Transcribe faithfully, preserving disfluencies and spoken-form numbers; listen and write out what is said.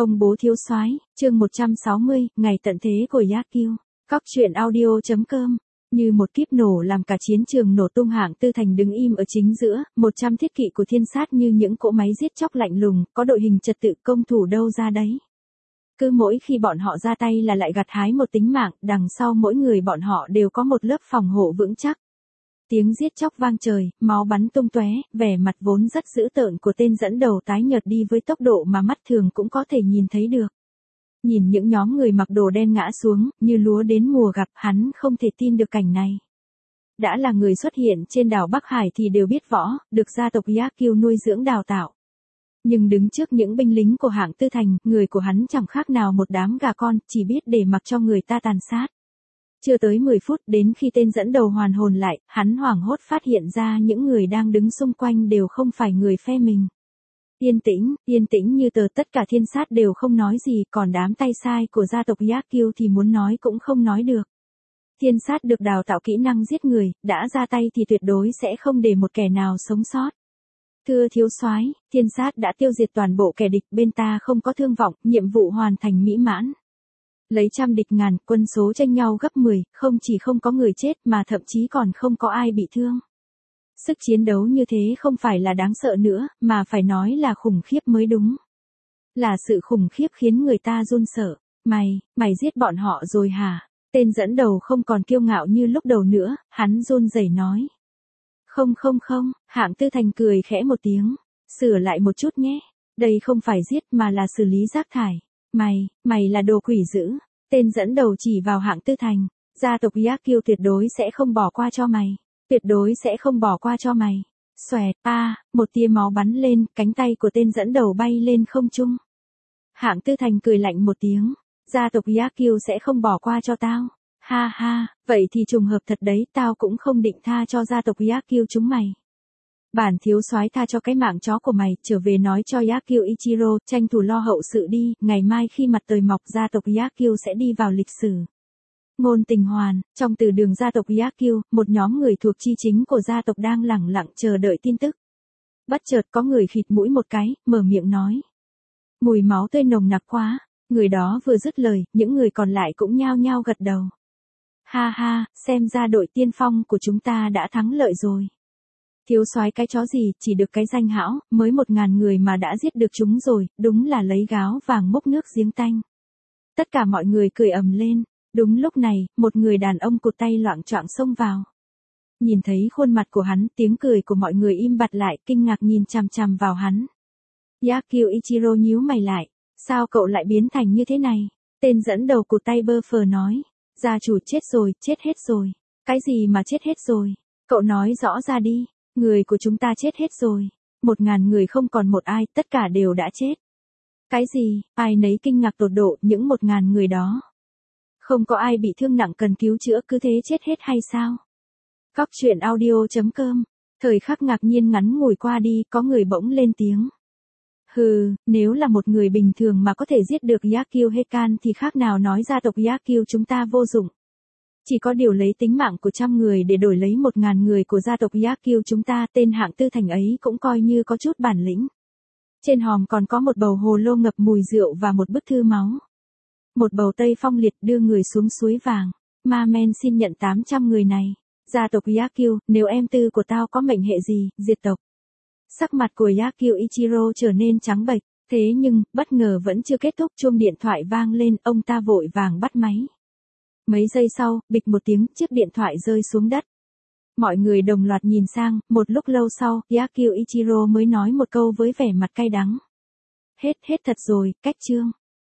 Ông bố thiếu soái, chương một trăm sáu mươi, ngày tận thế của Yagyu. Cóc truyện audio chấm com. Như một kíp nổ làm cả chiến trường nổ tung, Hạng Tư Thành đứng im ở chính giữa, một trăm thiết kỵ của thiên sát như những cỗ máy giết chóc lạnh lùng, có đội hình trật tự công thủ đâu ra đấy. Cứ mỗi khi bọn họ ra tay là lại gặt hái một tính mạng, đằng sau mỗi người bọn họ đều có một lớp phòng hộ vững chắc. Tiếng giết chóc vang trời, máu bắn tung tóe, vẻ mặt vốn rất dữ tợn của tên dẫn đầu tái nhợt đi với tốc độ mà mắt thường cũng có thể nhìn thấy được. Nhìn những nhóm người mặc đồ đen ngã xuống, như lúa đến mùa gặp, hắn không thể tin được cảnh này. Đã là người xuất hiện trên đảo Bắc Hải thì đều biết võ, được gia tộc Yagyu nuôi dưỡng đào tạo. Nhưng đứng trước những binh lính của Hạng Tư Thành, người của hắn chẳng khác nào một đám gà con, chỉ biết để mặc cho người ta tàn sát. Chưa tới mười phút, đến khi tên dẫn đầu hoàn hồn lại, hắn hoảng hốt phát hiện ra những người đang đứng xung quanh đều không phải người phe mình. Yên tĩnh, yên tĩnh như tờ, tất cả thiên sát đều không nói gì, còn đám tay sai của gia tộc Yagyu thì muốn nói cũng không nói được. Thiên sát được đào tạo kỹ năng giết người, đã ra tay thì tuyệt đối sẽ không để một kẻ nào sống sót. Thưa thiếu soái, thiên sát đã tiêu diệt toàn bộ kẻ địch, bên ta không có thương vọng, nhiệm vụ hoàn thành mỹ mãn. Lấy trăm địch ngàn, quân số tranh nhau gấp mười, không chỉ không có người chết mà thậm chí còn không có ai bị thương. Sức chiến đấu như thế không phải là đáng sợ nữa, mà phải nói là khủng khiếp mới đúng. Là sự khủng khiếp khiến người ta run sợ. Mày, mày giết bọn họ rồi hả? Tên dẫn đầu không còn kiêu ngạo như lúc đầu nữa, hắn run rẩy nói. Không không không, Hạng Tư Thành cười khẽ một tiếng. Sửa lại một chút nhé. Đây không phải giết mà là xử lý rác thải. Mày, mày là đồ quỷ dữ. Tên dẫn đầu chỉ vào Hạng Tư Thành. Gia tộc Yagyu tuyệt đối sẽ không bỏ qua cho mày. Tuyệt đối sẽ không bỏ qua cho mày. Xoẹt, a, một tia máu bắn lên, cánh tay của tên dẫn đầu bay lên không trung. Hạng Tư Thành cười lạnh một tiếng. Gia tộc Yagyu sẽ không bỏ qua cho tao. Ha ha, vậy thì trùng hợp thật đấy, tao cũng không định tha cho gia tộc Yagyu chúng mày. Bản thiếu soái tha cho cái mạng chó của mày, trở về nói cho Yagyu Ichiro, tranh thủ lo hậu sự đi, ngày mai khi mặt trời mọc gia tộc Yagyu sẽ đi vào lịch sử. Ngôn Tình Hoàn, trong từ đường gia tộc Yagyu, một nhóm người thuộc chi chính của gia tộc đang lẳng lặng chờ đợi tin tức. Bất chợt có người khịt mũi một cái, mở miệng nói. Mùi máu tươi nồng nặc quá, người đó vừa dứt lời, những người còn lại cũng nhao nhao gật đầu. Ha ha, xem ra đội tiên phong của chúng ta đã thắng lợi rồi. Thiếu soái cái chó gì, chỉ được cái danh hão, mới một ngàn người mà đã giết được chúng rồi, đúng là lấy gáo vàng múc nước giếng tanh. Tất cả mọi người cười ầm lên. Đúng lúc này, một người đàn ông cụt tay loạng choạng xông vào. Nhìn thấy khuôn mặt của hắn, tiếng cười của mọi người im bặt lại, kinh ngạc nhìn chằm chằm vào hắn. Yagyu Ichiro nhíu mày lại. Sao cậu lại biến thành như thế này? Tên dẫn đầu cụt tay bơ phờ nói. Gia chủ chết rồi, chết hết rồi. Cái gì mà chết hết rồi? Cậu nói rõ ra đi. Người của chúng ta chết hết rồi. Một ngàn người không còn một ai, tất cả đều đã chết. Cái gì? Ai nấy kinh ngạc tột độ, những một ngàn người đó. Không có ai bị thương nặng cần cứu chữa, cứ thế chết hết hay sao? Cóc truyện audio chấm com. Thời khắc ngạc nhiên ngắn ngủi qua đi, có người bỗng lên tiếng. Hừ, nếu là một người bình thường mà có thể giết được Yagyu Heikan thì khác nào nói gia tộc Yagyu chúng ta vô dụng. Chỉ có điều lấy tính mạng của trăm người để đổi lấy một ngàn người của gia tộc Yagyu chúng ta, tên Hạng Tư Thành ấy cũng coi như có chút bản lĩnh. Trên hòm còn có một bầu hồ lô ngập mùi rượu và một bức thư máu. Một bầu tây phong liệt đưa người xuống suối vàng. Ma men xin nhận tám trăm người này. Gia tộc Yagyu, nếu em tư của tao có mệnh hệ gì, diệt tộc. Sắc mặt của Yagyu Ichiro trở nên trắng bệch. Thế nhưng, bất ngờ vẫn chưa kết thúc, chuông điện thoại vang lên, ông ta vội vàng bắt máy. Mấy giây sau, bịch một tiếng, chiếc điện thoại rơi xuống đất. Mọi người đồng loạt nhìn sang, một lúc lâu sau, Yagyu Ichiro mới nói một câu với vẻ mặt cay đắng. Hết, hết thật rồi, cách chương.